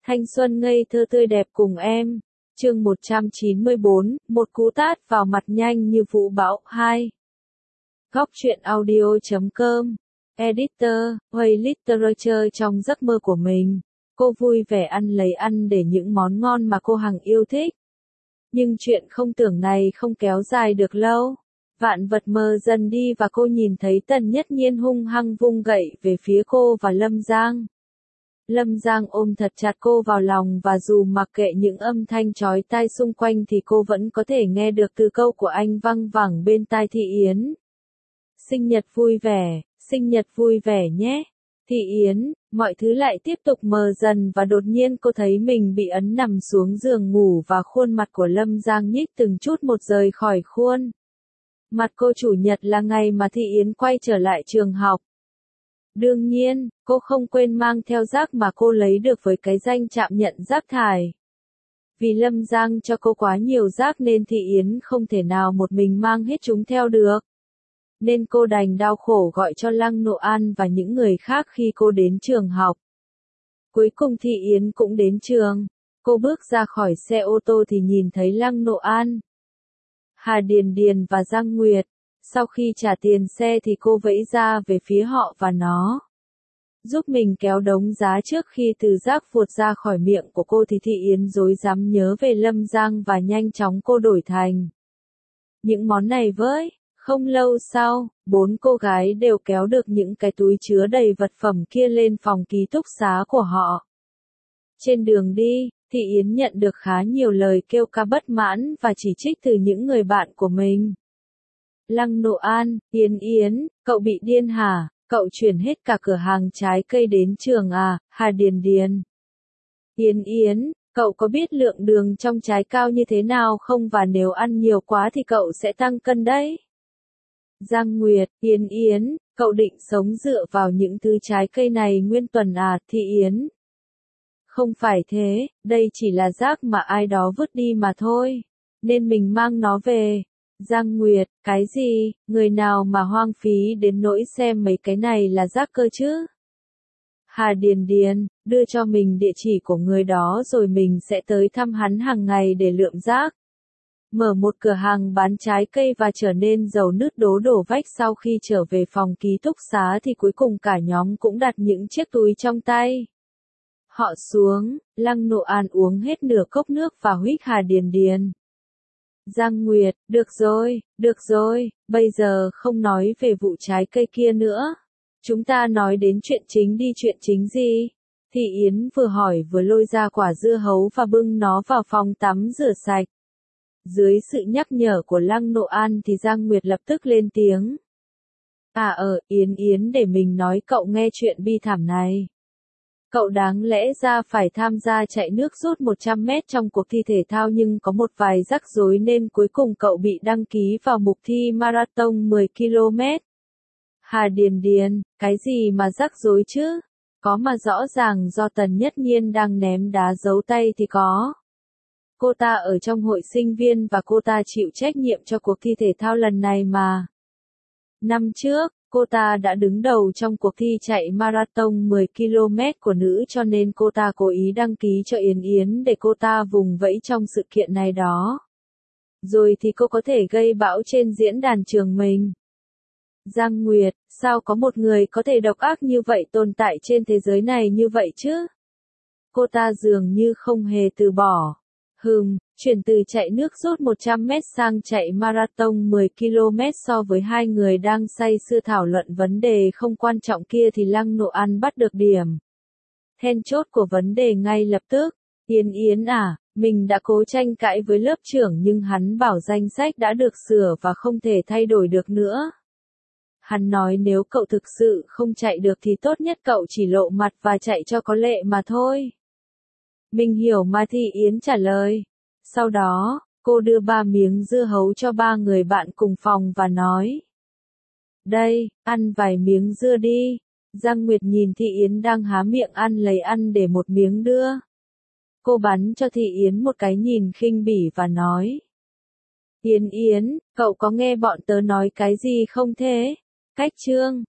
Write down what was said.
Thanh xuân ngây thơ tươi đẹp cùng em. Chương 194, một cú tát vào mặt nhanh như vũ bão 2. Góc truyện audio.com. Editor, Way Literature trong giấc mơ của mình. Cô vui vẻ ăn lấy ăn để những món ngon mà cô hằng yêu thích. Nhưng chuyện không tưởng này không kéo dài được lâu. Vạn vật mờ dần đi và cô nhìn thấy Tần Nhất Nhiên hung hăng vung gậy về phía cô và Lâm Giang. Lâm Giang ôm thật chặt cô vào lòng và dù mặc kệ những âm thanh chói tai xung quanh thì cô vẫn có thể nghe được từ câu của anh văng vẳng bên tai Thị Yến. Sinh nhật vui vẻ nhé. Thị Yến, mọi thứ lại tiếp tục mờ dần và đột nhiên cô thấy mình bị ấn nằm xuống giường ngủ và khuôn mặt của Lâm Giang nhích từng chút một rời khỏi khuôn. Mặt cô chủ nhật là ngày mà Thị Yến quay trở lại trường học. Đương nhiên, cô không quên mang theo rác mà cô lấy được với cái danh trạm nhận rác thải. Vì Lâm Giang cho cô quá nhiều rác nên Thị Yến không thể nào một mình mang hết chúng theo được. Nên cô đành đau khổ gọi cho Lăng Nộ An và những người khác khi cô đến trường học. Cuối cùng Thị Yến cũng đến trường. Cô bước ra khỏi xe ô tô thì nhìn thấy Lăng Nộ An, Hà Điền Điền và Giang Nguyệt. Sau khi trả tiền xe thì cô vẫy ra về phía họ và nó. Giúp mình kéo đống giá trước khi từ rác vụt ra khỏi miệng của cô thì Thị Yến rối rắm nhớ về Lâm Giang và nhanh chóng cô đổi thành những món này với. Không lâu sau, 4 cô gái đều kéo được những cái túi chứa đầy vật phẩm kia lên phòng ký túc xá của họ. Trên đường đi, Thị Yến nhận được khá nhiều lời kêu ca bất mãn và chỉ trích từ những người bạn của mình. Lăng Nộ An, Yến, cậu bị điên hả? Cậu chuyển hết cả cửa hàng trái cây đến trường à? Hà Điền Điền. Yến, cậu có biết lượng đường trong trái cao như thế nào không và nếu ăn nhiều quá thì cậu sẽ tăng cân đấy. Giang Nguyệt, Yến, cậu định sống dựa vào những thứ trái cây này nguyên tuần à? Thị Yến. Không phải thế, đây chỉ là rác mà ai đó vứt đi mà thôi. Nên mình mang nó về. Giang Nguyệt, cái gì, người nào mà hoang phí đến nỗi xem mấy cái này là rác cơ chứ? Hà Điền Điền, đưa cho mình địa chỉ của người đó rồi mình sẽ tới thăm hắn hàng ngày để lượm rác. Mở một cửa hàng bán trái cây và trở nên giàu nứt đổ vách. Sau khi trở về phòng ký túc xá thì cuối cùng cả nhóm cũng đặt những chiếc túi trong tay. Họ xuống, Lăng Nộ An uống hết nửa cốc nước và huých Hà Điền Điền. Giang Nguyệt, được rồi, bây giờ không nói về vụ trái cây kia nữa. Chúng ta nói đến chuyện chính đi. Chuyện chính gì? Thị Yến vừa hỏi vừa lôi ra quả dưa hấu và bưng nó vào phòng tắm rửa sạch. Dưới sự nhắc nhở của Lăng Nộ An thì Giang Nguyệt lập tức lên tiếng. Yến để mình nói cậu nghe chuyện bi thảm này. Cậu đáng lẽ ra phải tham gia chạy nước rút 100 mét trong cuộc thi thể thao nhưng có một vài rắc rối nên cuối cùng cậu bị đăng ký vào mục thi marathon 10 km. Hà Điền Điền, cái gì mà rắc rối chứ? Có mà rõ ràng do Tần Nhất Nhiên đang ném đá giấu tay thì có. Cô ta ở trong hội sinh viên và cô ta chịu trách nhiệm cho cuộc thi thể thao lần này mà. Năm trước, cô ta đã đứng đầu trong cuộc thi chạy marathon 10 km của nữ cho nên cô ta cố ý đăng ký cho Yến để cô ta vùng vẫy trong sự kiện này đó. Rồi thì cô có thể gây bão trên diễn đàn trường mình. Giang Nguyệt, sao có một người có thể độc ác như vậy tồn tại trên thế giới này như vậy chứ? Cô ta dường như không hề từ bỏ. Chuyển từ chạy nước rút 100 mét sang chạy marathon 10 km so với hai người đang say sưa thảo luận vấn đề không quan trọng kia thì Lăng Nộ An bắt được điểm. Then chốt của vấn đề ngay lập tức. Yến à, mình đã cố tranh cãi với lớp trưởng nhưng hắn bảo danh sách đã được sửa và không thể thay đổi được nữa. Hắn nói nếu cậu thực sự không chạy được thì tốt nhất cậu chỉ lộ mặt và chạy cho có lệ mà thôi. Mình hiểu mà, Thị Yến trả lời. Sau đó, cô đưa 3 miếng dưa hấu cho 3 người bạn cùng phòng và nói. Đây, ăn vài miếng dưa đi. Giang Nguyệt nhìn Thị Yến đang há miệng ăn lấy ăn để một miếng đưa. Cô bắn cho Thị Yến một cái nhìn khinh bỉ và nói. Yến, cậu có nghe bọn tớ nói cái gì không thế? Cách chương.